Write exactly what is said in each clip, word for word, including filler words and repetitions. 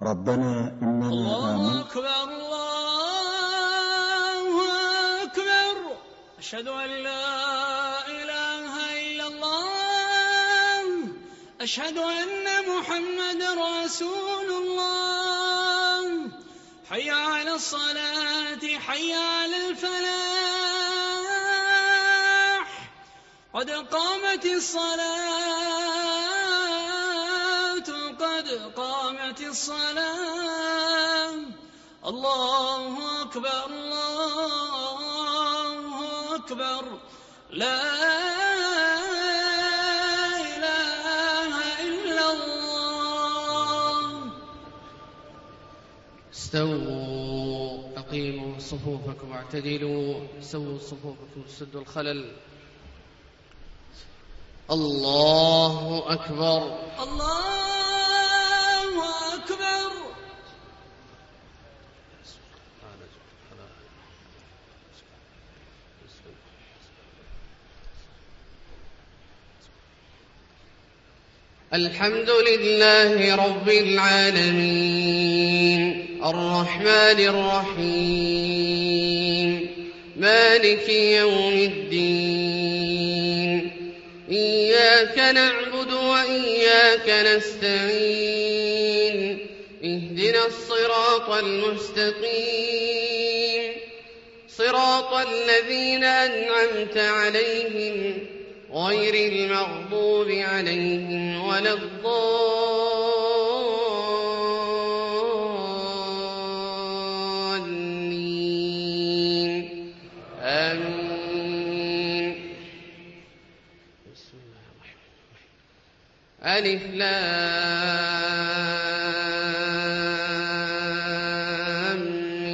ربنا إننا الله آمنا. أكبر الله أكبر. أشهد أن لا إله إلا الله. أشهد أن محمد رسول الله. حي على الصلاة حي على الفلاح. قد قامت الصلاة قد قامت الصلاة. الله أكبر الله أكبر. لا إله إلا الله. استووا أقيموا صفوفكم واعتدلوا. سووا صفوفكم سدوا الخلل. الله أكبر الله أكبر. الحمد لله رب العالمين الرحمن الرحيم مالك يوم الدين. إياك نعبد وإياك نستعين. اهدنا الصراط المستقيم صراط الذين أنعمت عليهم غير المغضوب عليهم ولا الضالين. آمين. بسم الله الرحمن الرحيم. ألف لام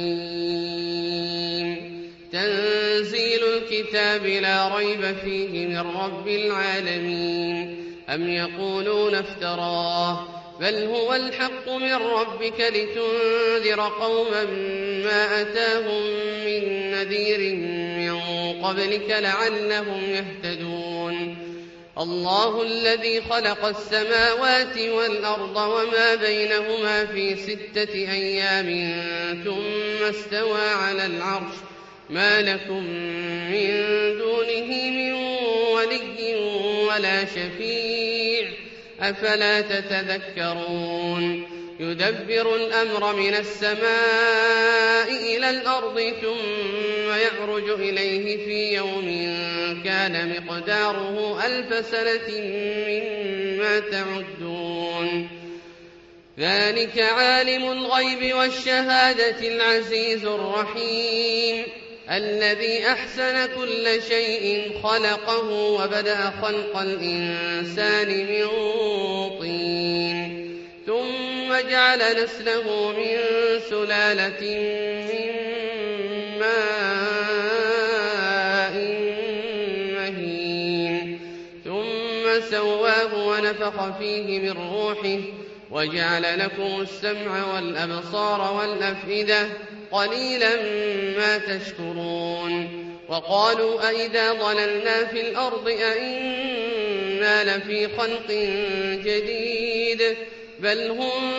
ميم. تنزيل الكتاب لا ريب فيه من رب العالمين. أم يقولون افتراه بل هو الحق من ربك لتنذر قوما ما أتاهم من نذير من قبلك لعلهم يهتدون. الله الذي خلق السماوات والأرض وما بينهما في ستة أيام ثم استوى على العرش. ما لكم من دونه من ولي ولا شفيع أفلا تتذكرون. يدبر الأمر من السماء إلى الأرض ثم يعرج إليه في يوم كان مقداره ألف سنة مما تعدون. ذلك عالم الغيب والشهادة العزيز الرحيم الذي أحسن كل شيء خلقه وبدأ خلق الإنسان من طين ثم جعل نسله من سلالة من ماء مهين ثم سواه ونفخ فيه من روحه وجعل لكم السمع والأبصار والأفئدة قليلا ما تشكرون. وقالوا أئذا ضللنا في الأرض أئنا لفي خلق جديد بل هم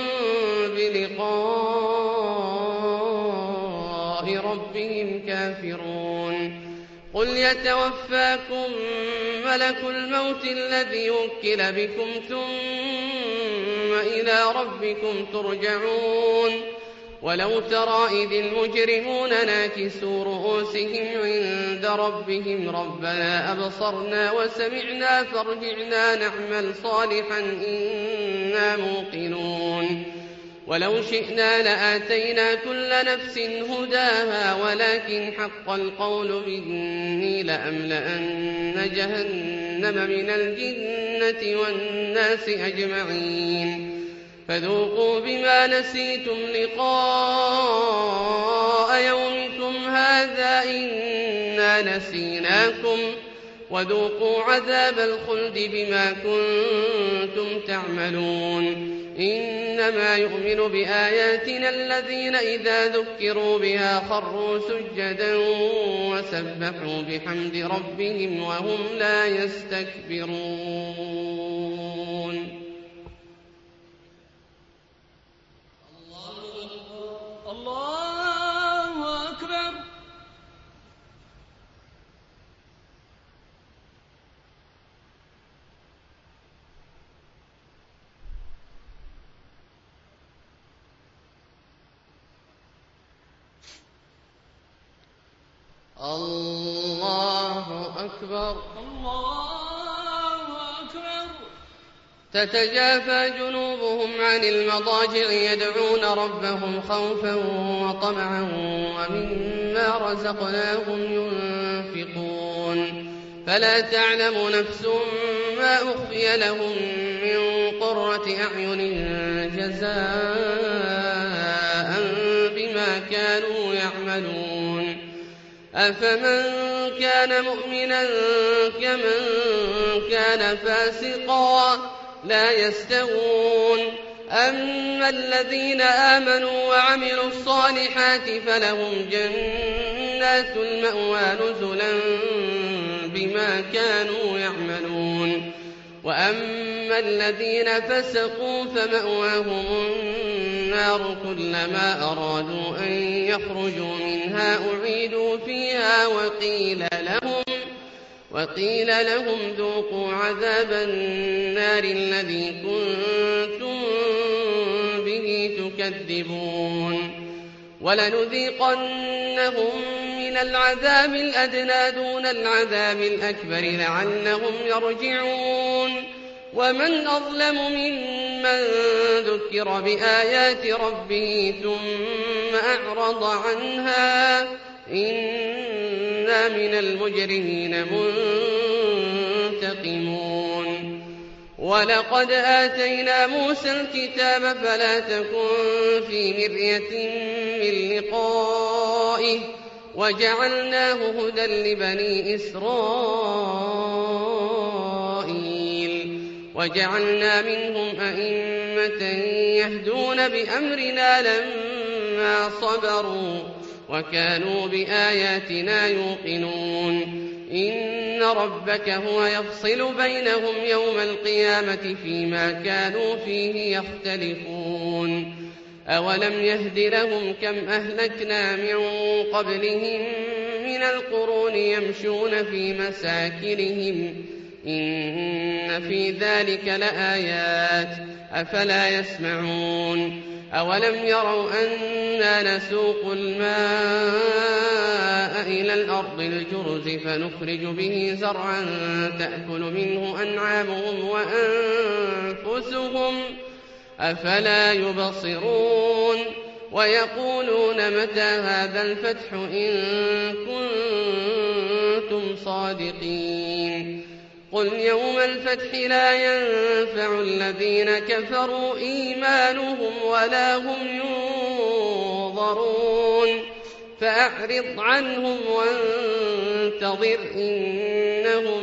بلقاء ربهم كافرون. قل يتوفاكم ملك الموت الذي وكل بكم ثم إلى ربكم ترجعون. ولو ترى إذ المجرمون ناكسوا رؤوسهم عند ربهم ربنا أبصرنا وسمعنا فارجعنا نعمل صالحا إنا موقنون. ولو شئنا لآتينا كل نفس هداها ولكن حق القول مني لأملأن جهنم من الجنة والناس أجمعين. فذوقوا بما نسيتم لقاء يومكم هذا إنا نسيناكم وذوقوا عذاب الخلد بما كنتم تعملون. إنما يؤمن بآياتنا الذين إذا ذكروا بها خروا سجدا وسبحوا بحمد ربهم وهم لا يستكبرون. الله أكبر. الله أكبر. الله أكبر. تتجافى جنوبهم عن المضاجع يدعون ربهم خوفا وطمعا ومما رزقناهم ينفقون فلا تعلم نفس ما أخفي لهم من قرة أعين جزاء بما كانوا يعملون أفمن كان مؤمنا كمن كان فاسقا لا يستوون أما الذين آمنوا وعملوا الصالحات فلهم جنات المأوى نزلا بما كانوا يعملون وأما الذين فسقوا فمأواهم النار كلما أرادوا أن يخرجوا منها أعيدوا فيها وقيل لهم وقيل لهم ذوقوا عذاب النار الذي كنتم به تكذبون ولنذيقنهم من العذاب الأدنى دون العذاب الأكبر لعلهم يرجعون ومن أظلم ممن ذكر بآيات ربه ثم أعرض عنها إنا من المجرمين منتقمون ولقد آتينا موسى الكتاب فلا تكن في مرية من لقائه وجعلناه هدى لبني إسرائيل وجعلنا منهم أئمة يهدون بأمرنا لما صبروا وكانوا بآياتنا يوقنون إن ربك هو يفصل بينهم يوم القيامة فيما كانوا فيه يختلفون أولم يهد لهم كم أهلكنا من قبلهم من القرون يمشون في مساكنهم إن في ذلك لآيات أفلا يسمعون أولم يروا أنا نسوق الماء إلى الأرض الجرز فنخرج به زرعا تأكل منه أنعامهم وأنفسهم أفلا يبصرون ويقولون متى هذا الفتح إن كنتم صادقين قل يوم الفتح لا ينفع الذين كفروا إيمانهم ولا هم ينظرون فأعرض عنهم وانتظر إنهم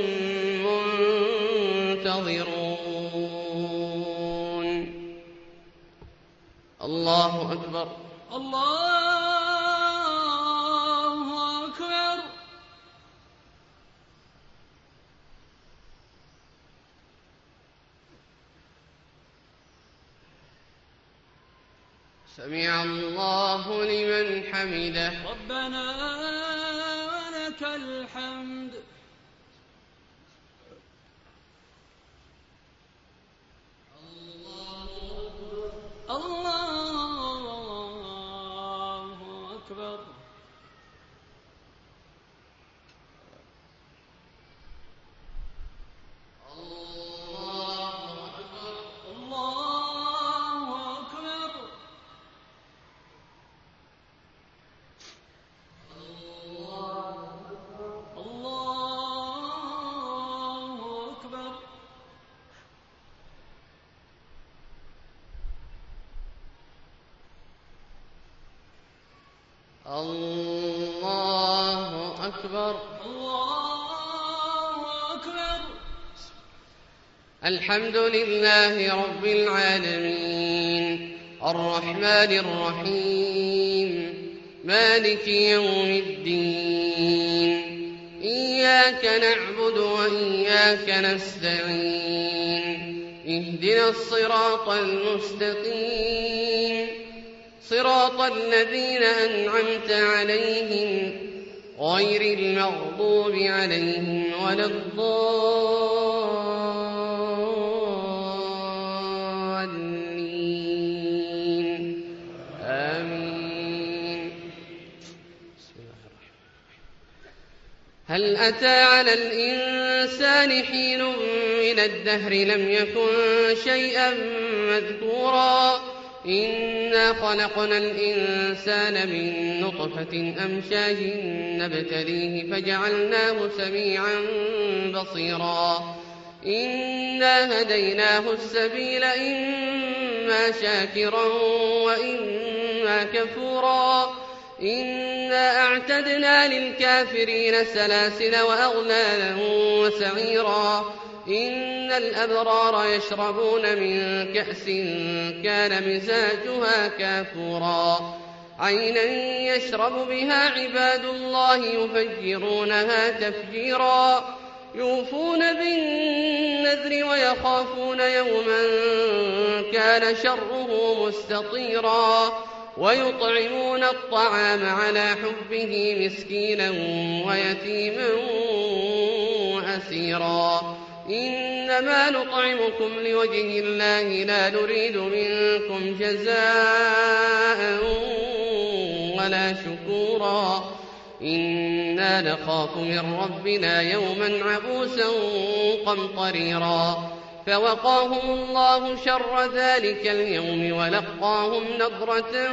منتظرون. الله أكبر. الله أكبر. سمع الله لمن حمده. ربنا ولك الحمد. الله أكبر. الله أكبر. الله أكبر. الحمد لله رب العالمين الرحمن الرحيم مالك يوم الدين إياك نعبد وإياك نستعين اهدنا الصراط المستقيم صراط الذين أنعمت عليهم غير المغضوب عليهم ولا الضالين آمين. بسم الله الرحمن الرحيم. هل أتى على الإنسان حين من الدهر لم يكن شيئا مذكورا إنا خلقنا الإنسان من نطفة أمشاج نبتليه فجعلناه سميعا بصيرا إنا هديناه السبيل إما شاكرا وإما كفورا إنا أعتدنا للكافرين سلاسل وأغلالا وسعيرا إن الأبرار يشربون من كأس كان مزاجها كافورا عينا يشرب بها عباد الله يفجرونها تفجيرا يوفون بالنذر ويخافون يوما كان شره مستطيرا ويطعمون الطعام على حبه مسكينا ويتيما وأسيرا إنما نطعمكم لوجه الله لا نريد منكم جزاء ولا شكورا إنا نخاف من ربنا يوما عبوسا قمطريرا فوقاهم الله شر ذلك اليوم ولقاهم نضرة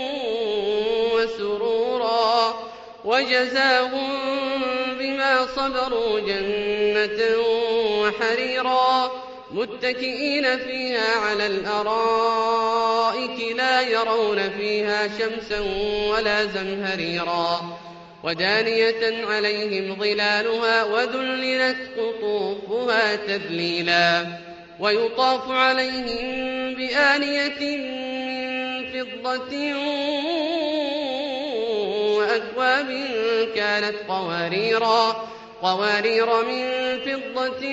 وسرورا وجزاهم بما صبروا جنة وحريرا متكئين فيها على الأرائك لا يرون فيها شمسا ولا زمهريرا ودانية عليهم ظلالها وذللت قطوفها تذليلا ويطاف عليهم بآنية من فضة وأكواب كانت قواريرا قوارير من فضة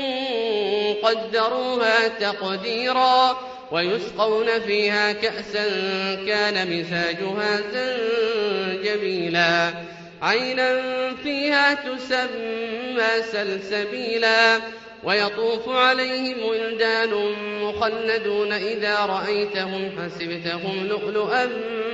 قدروها تقديرا ويسقون فيها كأسا كان مزاجها زنجبيلا عينا فيها تسمى سلسبيلا ويطوف عليهم ولدان مخلدون إذا رأيتهم حسبتهم لؤلؤا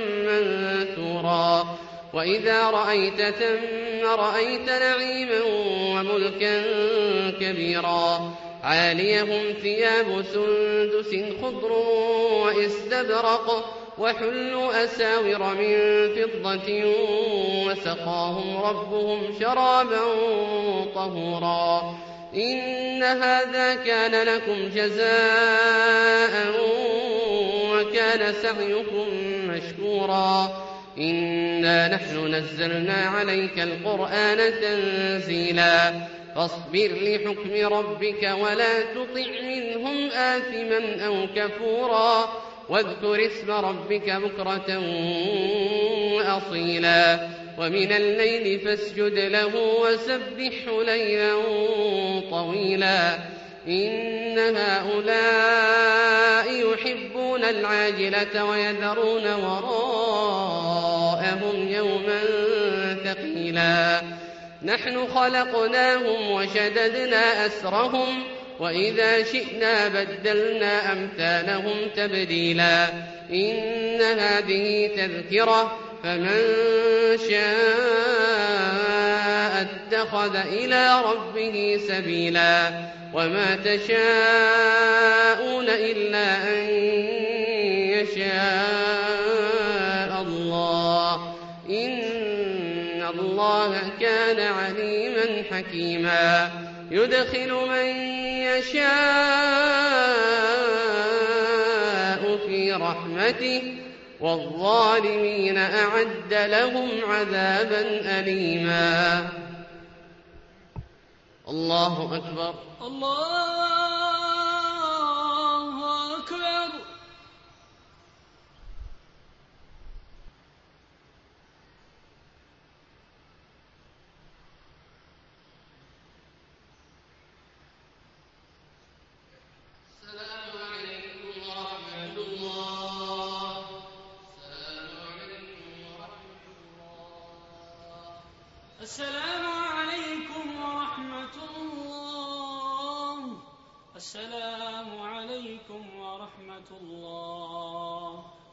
منثورا وإذا رأيت ثم رأيت نعيما وملكا كبيرا عاليهم ثياب سندس خضر واستبرق وحلوا أساور من فضة وسقاهم ربهم شرابا طهورا إن هذا كان لكم جزاء وكان سعيكم مشكورا إنا نحن نزلنا عليك القرآن تنزيلا فاصبر لحكم ربك ولا تطع منهم آثما أو كفورا واذكر اسم ربك بكرة وأصيلا ومن الليل فاسجد له وسبحه ليلا طويلا إن هؤلاء يحبون العاجلة ويذرون وراءهم يوما ثقيلا نحن خلقناهم وشددنا أسرهم وإذا شئنا بدلنا أمثالهم تبديلا إن هذه تذكرة فمن شاء اتخذ إلى ربه سبيلا وما تشاءون إلا أن يشاء الله إن الله كان عليما حكيما يدخل من يشاء في رحمته والظالمين أعد لهم عذابا أليما. الله أكبر. الله أكبر. السلام عليكم ورحمة الله. السلام عليكم ورحمة الله. السلام عليكم ورحمة الله.